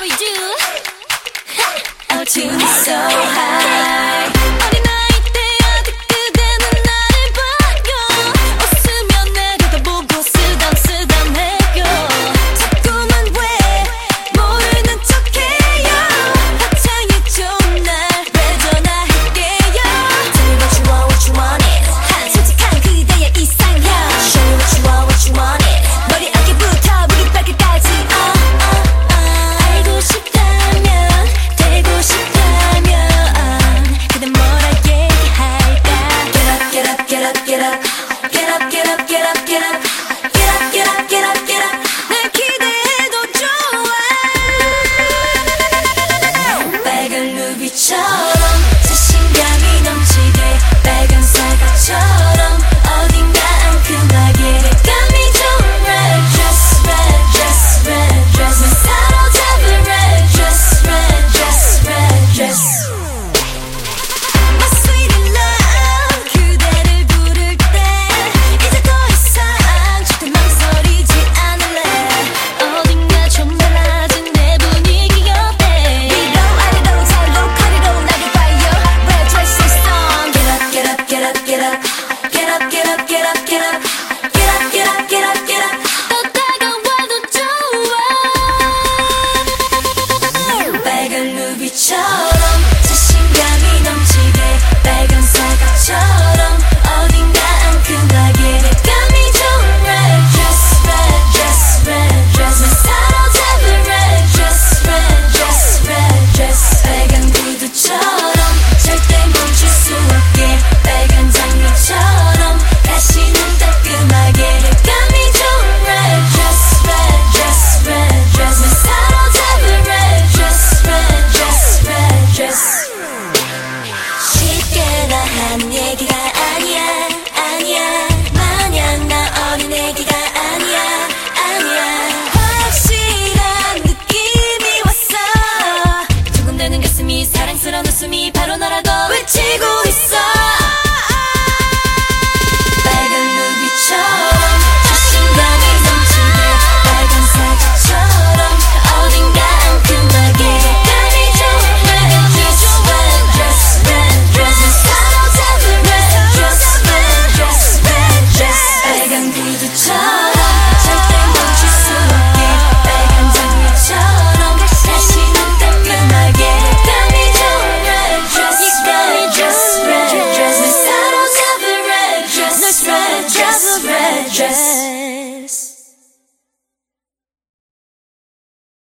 we do. Our tune is so high. 어린아이 때 아직 그대는 나를 봐요. 웃으며 내려다 보고 쓰담쓰담해요. 자꾸만 왜 모르는 척해요. 화창히 좋은 날 왜 전화할게요. Tell me what you want, what you want it. 솔직한 그대의 이상형. Show me what you want, what you want it. 머리 어깨부터 무릎 발끝까지. 알고 싶다면 되고 싶다면 그대 뭐라 얘기할까. Get up, get up, get up, get up. Get up, get up, get up, get up. Get up, get up, get up, get up. 날 기대해도 좋아. 빨간 루비처럼 자신감이 넘치게 빨간 사과처럼 어딘가 앙큼하게 got me 좋은 red dress, red dress, red dress. 난 사로잡은 red dress, red dress, red dress. My sweetie love 그대를 부를 때 이제 더 이상 절대 망설이지 않을래. 어딘가 좀 달라진 내 분위기 어때. 위로 아래로 잘로 가리로 나를 봐요. Red dress is on. Get up, get up, get up, get up. Get up, get up, get up, get up. Get up, get up, get up, get up. 더 다가와도 좋아. 빨간 루비처럼 자신감이 넘치게 빨간 사과처럼 어딘가 앙큼하게 got me 좋은 red dress, red dress, red dress. 난 사로잡은 red dress, red dress, red dress. 빨간 구두처럼 절대 멈출 수 없게 빨간 장미처럼 다시는 따끔하게 got me 좋은 red dress, red dress, red dress. 난 사로잡은 red dress, red dress, red dress. 쉽게 다 하는 얘기가 아니야, 아니야. 마냥 나 어린 애기가 아니야, 아니야. 확실한 느낌이 왔어. 두근대는 가슴이 사랑스러운 웃음이 바로 너라고 외치고 있어.